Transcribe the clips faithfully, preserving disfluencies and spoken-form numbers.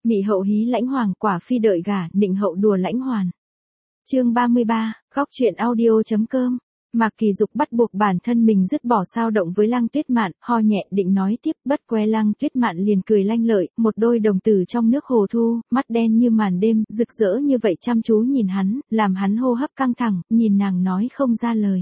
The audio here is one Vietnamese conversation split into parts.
Mị hậu hí lãnh hoàng, quả phi đợi gả, nịnh hậu đùa lãnh hoàn. Chương ba mươi ba, góc truyện audio.com. Mạc Kỳ Dục bắt buộc bản thân mình dứt bỏ sao động với Lăng Tuyết Mạn, ho nhẹ định nói tiếp, bất que Lăng Tuyết Mạn liền cười lanh lợi, một đôi đồng tử trong nước hồ thu, mắt đen như màn đêm, rực rỡ như vậy chăm chú nhìn hắn, làm hắn hô hấp căng thẳng, nhìn nàng nói không ra lời.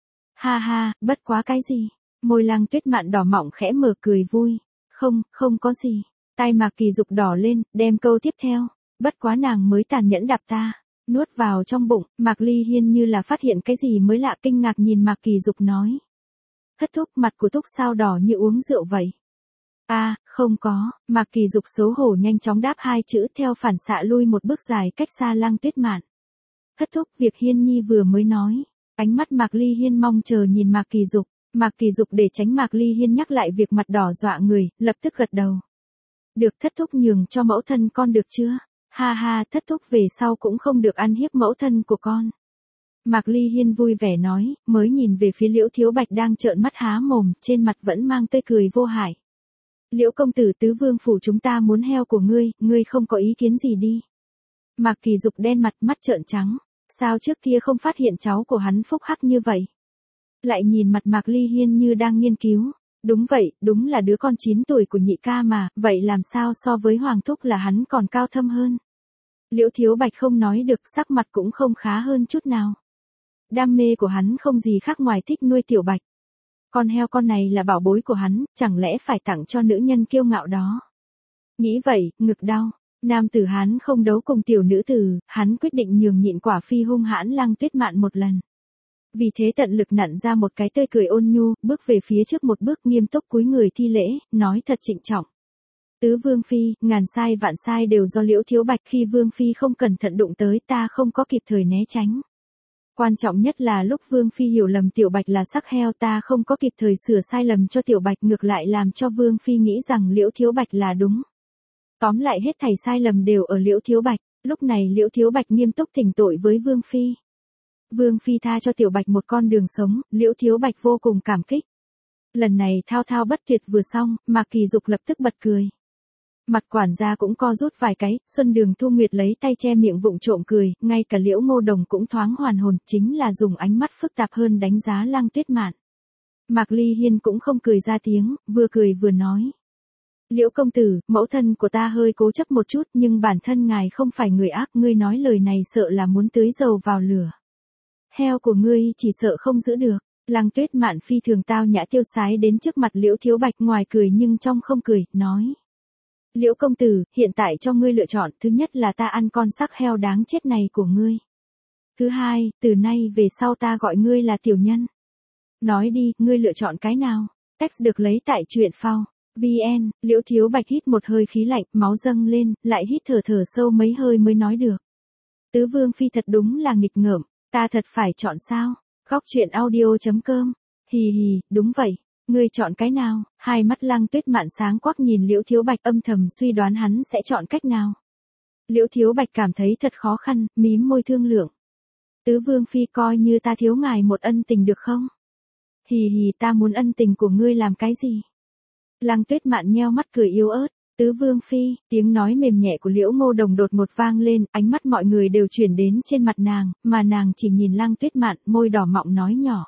Ha ha, bất quá cái gì? Môi Lăng Tuyết Mạn đỏ mọng khẽ mở cười vui. Không, không có gì. Tai Mạc Kỳ Dục đỏ lên, đem câu tiếp theo. Bất quá nàng mới tàn nhẫn đạp ta. Nuốt vào trong bụng, Mạc Ly Hiên như là phát hiện cái gì mới lạ, kinh ngạc nhìn Mạc Kỳ Dục nói. Thất thúc, mặt của thúc sao đỏ như uống rượu vậy? A, à, không có. Mạc Kỳ Dục xấu hổ nhanh chóng đáp hai chữ, theo phản xạ lui một bước dài cách xa Lăng Tuyết Mạn. Thất thúc, việc Hiên Nhi vừa mới nói. Ánh mắt Mạc Ly Hiên mong chờ nhìn Mạc Kỳ Dục. Mạc Kỳ Dục để tránh Mạc Ly Hiên nhắc lại việc mặt đỏ dọa người, lập tức gật đầu. Được, thất thúc nhường cho mẫu thân con được chưa? Ha ha, thất thúc về sau cũng không được ăn hiếp mẫu thân của con. Mạc Ly Hiên vui vẻ nói, mới nhìn về phía Liễu Thiếu Bạch đang trợn mắt há mồm, trên mặt vẫn mang tươi cười vô hại. Liễu công tử, tứ vương phủ chúng ta muốn heo của ngươi, ngươi không có ý kiến gì đi. Mạc Kỳ Dục đen mặt, mắt trợn trắng. Sao trước kia không phát hiện cháu của hắn phúc hắc như vậy? Lại nhìn mặt Mạc Ly Hiên như đang nghiên cứu. Đúng vậy, đúng là đứa con chín tuổi của nhị ca mà, vậy làm sao so với Hoàng thúc là hắn còn cao thâm hơn? Liễu Thiếu Bạch không nói được, sắc mặt cũng không khá hơn chút nào. Đam mê của hắn không gì khác ngoài thích nuôi Tiểu Bạch. Con heo con này là bảo bối của hắn, chẳng lẽ phải tặng cho nữ nhân kiêu ngạo đó? Nghĩ vậy, ngực đau. Nam tử Hán không đấu cùng tiểu nữ tử, hắn quyết định nhường nhịn quả phi hung hãn Lăng Tuyết Mạn một lần. Vì thế tận lực nặn ra một cái tươi cười ôn nhu, bước về phía trước một bước, nghiêm túc cúi người thi lễ, nói thật trịnh trọng. Tứ vương phi, ngàn sai vạn sai đều do Liễu Thiếu Bạch, khi vương phi không cẩn thận đụng tới ta không có kịp thời né tránh. Quan trọng nhất là lúc vương phi hiểu lầm Tiểu Bạch là sắc heo, ta không có kịp thời sửa sai lầm cho Tiểu Bạch, ngược lại làm cho vương phi nghĩ rằng Liễu Thiếu Bạch là đúng. Tóm lại hết thảy sai lầm đều ở Liễu Thiếu Bạch. Lúc này Liễu Thiếu Bạch nghiêm túc thỉnh tội với vương phi. Vương phi tha cho Tiểu Bạch một con đường sống, Liễu Thiếu Bạch vô cùng cảm kích. Lần này thao thao bất tuyệt vừa xong, Mạc Kỳ Dục lập tức bật cười. Mặt quản gia cũng co rút vài cái, Xuân Đường Thu Nguyệt lấy tay che miệng vụng trộm cười, ngay cả Liễu Ngô Đồng cũng thoáng hoàn hồn, chính là dùng ánh mắt phức tạp hơn đánh giá Lăng Tuyết Mạn. Mạc Ly Hiên cũng không cười ra tiếng, vừa cười vừa nói. Liễu công tử, mẫu thân của ta hơi cố chấp một chút, nhưng bản thân ngài không phải người ác, ngươi nói lời này sợ là muốn tưới dầu vào lửa. Heo của ngươi chỉ sợ không giữ được. Lăng Tuyết Mạn phi thường tao nhã tiêu sái đến trước mặt Liễu Thiếu Bạch, ngoài cười nhưng trong không cười, nói. Liễu công tử, hiện tại cho ngươi lựa chọn, thứ nhất là ta ăn con sắc heo đáng chết này của ngươi. Thứ hai, từ nay về sau ta gọi ngươi là tiểu nhân. Nói đi, ngươi lựa chọn cái nào? Text được lấy tại truyện phao. vê en, Liễu Thiếu Bạch hít một hơi khí lạnh, máu dâng lên, lại hít thở thở sâu mấy hơi mới nói được. Tứ vương phi thật đúng là nghịch ngợm, ta thật phải chọn sao? Góc truyện audio.com. Hì hì, đúng vậy, ngươi chọn cái nào? Hai mắt Lăng Tuyết Mạn sáng quắc nhìn Liễu Thiếu Bạch, âm thầm suy đoán hắn sẽ chọn cách nào. Liễu Thiếu Bạch cảm thấy thật khó khăn, mím môi thương lượng. Tứ vương phi, coi như ta thiếu ngài một ân tình được không? Hì hì, ta muốn ân tình của ngươi làm cái gì? Lăng Tuyết Mạn nheo mắt cười yếu ớt. Tứ vương phi, tiếng nói mềm nhẹ của Liễu Ngô Đồng đột ngột vang lên, ánh mắt mọi người đều chuyển đến trên mặt nàng, mà nàng chỉ nhìn Lăng Tuyết Mạn, môi đỏ mọng nói nhỏ.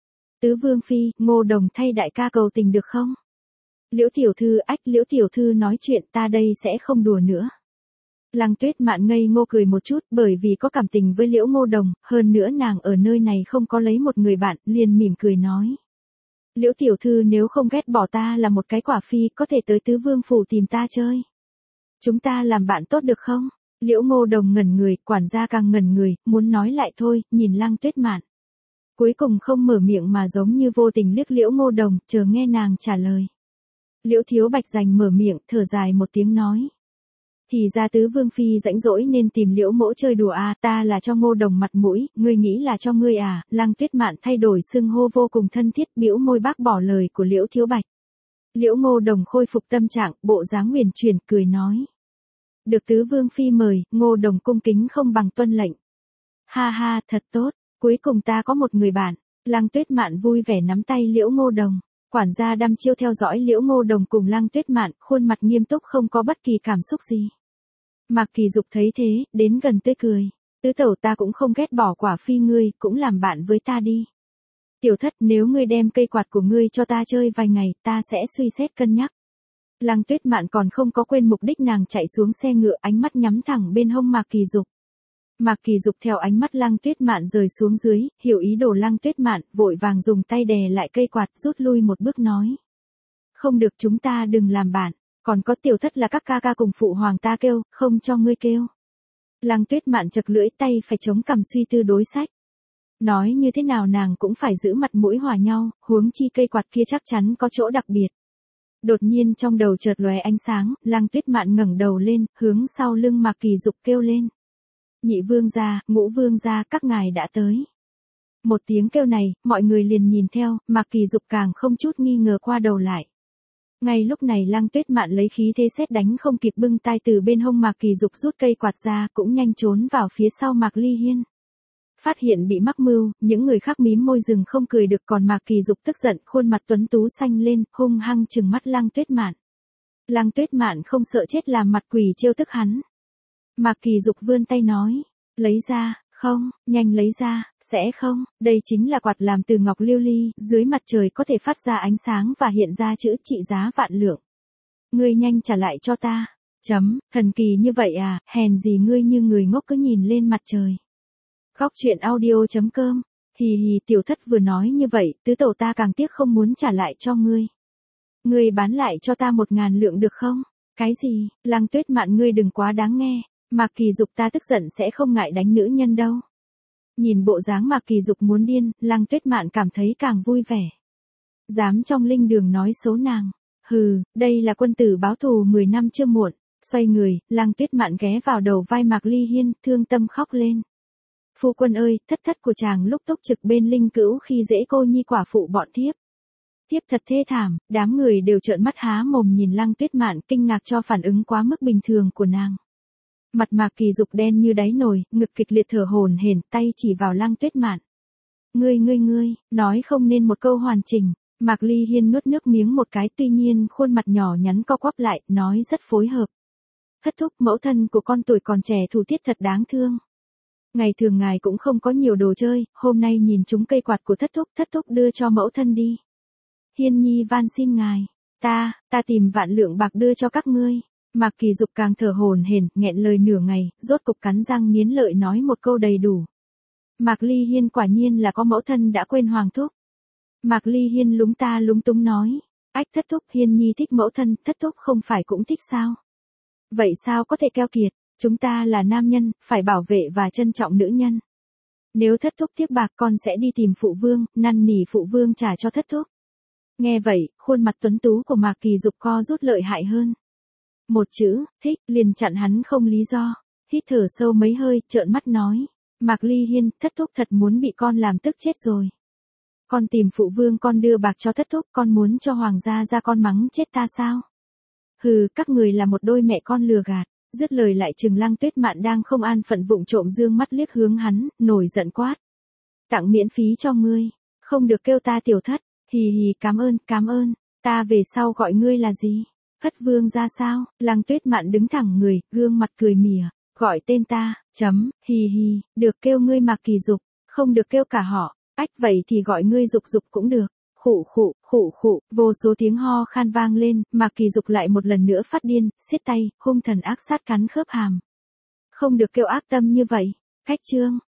Tứ vương phi, Ngô Đồng thay đại ca cầu tình được không? Liễu tiểu thư, ách, Liễu tiểu thư nói chuyện, ta đây sẽ không đùa nữa. Lăng Tuyết Mạn ngây ngô cười một chút, bởi vì có cảm tình với Liễu Ngô Đồng, hơn nữa nàng ở nơi này không có lấy một người bạn, liền mỉm cười nói. Liễu tiểu thư nếu không ghét bỏ ta là một cái quả phi, có thể tới tứ vương phủ tìm ta chơi. Chúng ta làm bạn tốt được không? Liễu Ngô Đồng ngẩn người, quản gia càng ngẩn người, muốn nói lại thôi, nhìn Lăng Tuyết Mạn. Cuối cùng không mở miệng mà giống như vô tình liếc Liễu Ngô Đồng, chờ nghe nàng trả lời. Liễu Thiếu Bạch giành mở miệng, thở dài một tiếng nói. Thì ra tứ vương phi rãnh rỗi nên tìm Liễu mỗ chơi đùa à, ta là cho Ngô Đồng mặt mũi, ngươi nghĩ là cho ngươi à? Lăng Tuyết Mạn thay đổi xưng hô vô cùng thân thiết, bĩu môi bác bỏ lời của Liễu Thiếu Bạch. Liễu Ngô Đồng khôi phục tâm trạng, bộ dáng huyền chuyển, cười nói. Được tứ vương phi mời, Ngô Đồng cung kính không bằng tuân lệnh. Ha ha, thật tốt, cuối cùng ta có một người bạn. Lăng Tuyết Mạn vui vẻ nắm tay Liễu Ngô Đồng. Quản gia đăm chiêu theo dõi Liễu Ngô Đồng cùng Lăng Tuyết Mạn, khuôn mặt nghiêm túc không có bất kỳ cảm xúc gì. Mạc Kỳ Dục thấy thế, đến gần tươi cười. Tứ tẩu ta cũng không ghét bỏ quả phi ngươi, cũng làm bạn với ta đi. Tiểu thất, nếu ngươi đem cây quạt của ngươi cho ta chơi vài ngày, ta sẽ suy xét cân nhắc. Lăng Tuyết Mạn còn không có quên mục đích, nàng chạy xuống xe ngựa, ánh mắt nhắm thẳng bên hông Mạc Kỳ Dục. Mạc Kỳ Dục theo ánh mắt Lăng Tuyết Mạn rời xuống dưới, hiểu ý đồ Lăng Tuyết Mạn, vội vàng dùng tay đè lại cây quạt, rút lui một bước nói. Không được, chúng ta đừng làm bạn, còn có tiểu thất là các ca ca cùng phụ hoàng ta kêu, không cho ngươi kêu. Lăng Tuyết Mạn chật lưỡi, tay phải chống cằm suy tư đối sách. Nói như thế nào nàng cũng phải giữ mặt mũi hòa nhau, huống chi cây quạt kia chắc chắn có chỗ đặc biệt. Đột nhiên trong đầu chợt lóe ánh sáng, Lăng Tuyết Mạn ngẩng đầu lên, hướng sau lưng Mạc Kỳ Dục kêu lên. Nhị vương gia, ngũ vương gia, các ngài đã tới. Một tiếng kêu này, mọi người liền nhìn theo, Mạc Kỳ Dục càng không chút nghi ngờ qua đầu lại. Ngay lúc này Lăng Tuyết Mạn lấy khí thế sét đánh không kịp bưng tay từ bên hông Mạc Kỳ Dục rút cây quạt ra, cũng nhanh trốn vào phía sau Mạc Ly Hiên. Phát hiện bị mắc mưu, những người khác mím môi rừng không cười được, còn Mạc Kỳ Dục tức giận, khuôn mặt tuấn tú xanh lên, hung hăng trừng mắt Lăng Tuyết Mạn. Lăng Tuyết Mạn không sợ chết làm mặt quỷ trêu tức hắn. Mạc Kỳ Dục vươn tay nói, lấy ra, không, nhanh lấy ra, sẽ không, đây chính là quạt làm từ ngọc lưu ly, dưới mặt trời có thể phát ra ánh sáng và hiện ra chữ trị giá vạn lượng. Ngươi nhanh trả lại cho ta. Chấm, thần kỳ như vậy à, hèn gì ngươi như người ngốc cứ nhìn lên mặt trời. Góc truyện audio chấm com, hì hì, tiểu thất vừa nói như vậy, tứ tẩu ta càng tiếc không muốn trả lại cho ngươi. Ngươi bán lại cho ta một ngàn lượng được không? Cái gì, Lăng Tuyết Mạn ngươi đừng quá đáng nghe, Mạc Kỳ Dục ta tức giận sẽ không ngại đánh nữ nhân đâu. Nhìn bộ dáng Mạc Kỳ Dục muốn điên, Lăng Tuyết Mạn cảm thấy càng vui vẻ. Dám trong linh đường nói xấu nàng, hừ, đây là quân tử báo thù mười năm chưa muộn. Xoay người, Lăng Tuyết Mạn ghé vào đầu vai Mạc Ly Hiên, thương tâm khóc lên. Phu quân ơi, thất thất của chàng lúc túc trực bên linh cữu khi dễ cô nhi quả phụ bọn thiếp. Thiếp thật thê thảm, đám người đều trợn mắt há mồm nhìn Lăng Tuyết Mạn, kinh ngạc cho phản ứng quá mức bình thường của nàng. Mặt Mạc Kỳ Dục đen như đáy nồi, ngực kịch liệt thở hổn hển, tay chỉ vào Lăng Tuyết Mạn. Ngươi ngươi ngươi, nói không nên một câu hoàn chỉnh. Mạc Ly Hiên nuốt nước miếng một cái, tuy nhiên khuôn mặt nhỏ nhắn co quắp lại, nói rất phối hợp. Thất thúc, mẫu thân của con tuổi còn trẻ thủ tiết thật đáng thương. Ngày thường ngài cũng không có nhiều đồ chơi, hôm nay nhìn chúng cây quạt của thất thúc, thất thúc đưa cho mẫu thân đi. Hiên nhi van xin ngài, ta, ta tìm vạn lượng bạc đưa cho các ngươi. Mạc Kỳ Dục càng thở hổn hển, nghẹn lời nửa ngày, rốt cục cắn răng nghiến lợi nói một câu đầy đủ. Mạc Ly Hiên quả nhiên là có mẫu thân đã quên hoàng thúc. Mạc Ly Hiên lúng ta lúng túng nói, ách thất thúc, Hiên nhi thích mẫu thân, thất thúc không phải cũng thích sao? Vậy sao có thể keo kiệt, chúng ta là nam nhân, phải bảo vệ và trân trọng nữ nhân. Nếu thất thúc tiếc bạc con sẽ đi tìm phụ vương, năn nỉ phụ vương trả cho thất thúc. Nghe vậy, khuôn mặt tuấn tú của Mạc Kỳ Dục co rút lợi hại hơn. Một chữ, thích, liền chặn hắn không lý do. Hít thở sâu mấy hơi, trợn mắt nói. Mạc Ly Hiên, thất thúc thật muốn bị con làm tức chết rồi. Con tìm phụ vương, con đưa bạc cho thất thúc, con muốn cho hoàng gia ra con mắng chết ta sao? Hừ, các người là một đôi mẹ con lừa gạt. Dứt lời lại trừng Lăng Tuyết Mạn đang không an phận vụng trộm dương mắt liếc hướng hắn, nổi giận quát. Tặng miễn phí cho ngươi, không được kêu ta tiểu thất, hì hì, cảm ơn, cảm ơn, ta về sau gọi ngươi là gì? Thất vương ra sao? Lăng Tuyết Mạn đứng thẳng người, gương mặt cười mỉa, gọi tên ta, chấm, hì hì, được kêu ngươi Mạc Kỳ Dục, không được kêu cả họ, ách vậy thì gọi ngươi Dục Dục cũng được. Khụ khụ, khụ khụ, vô số tiếng ho khan vang lên, Mạc Kỳ Dục lại một lần nữa phát điên, siết tay, hung thần ác sát cắn khớp hàm. Không được kêu ác tâm như vậy, cách chương.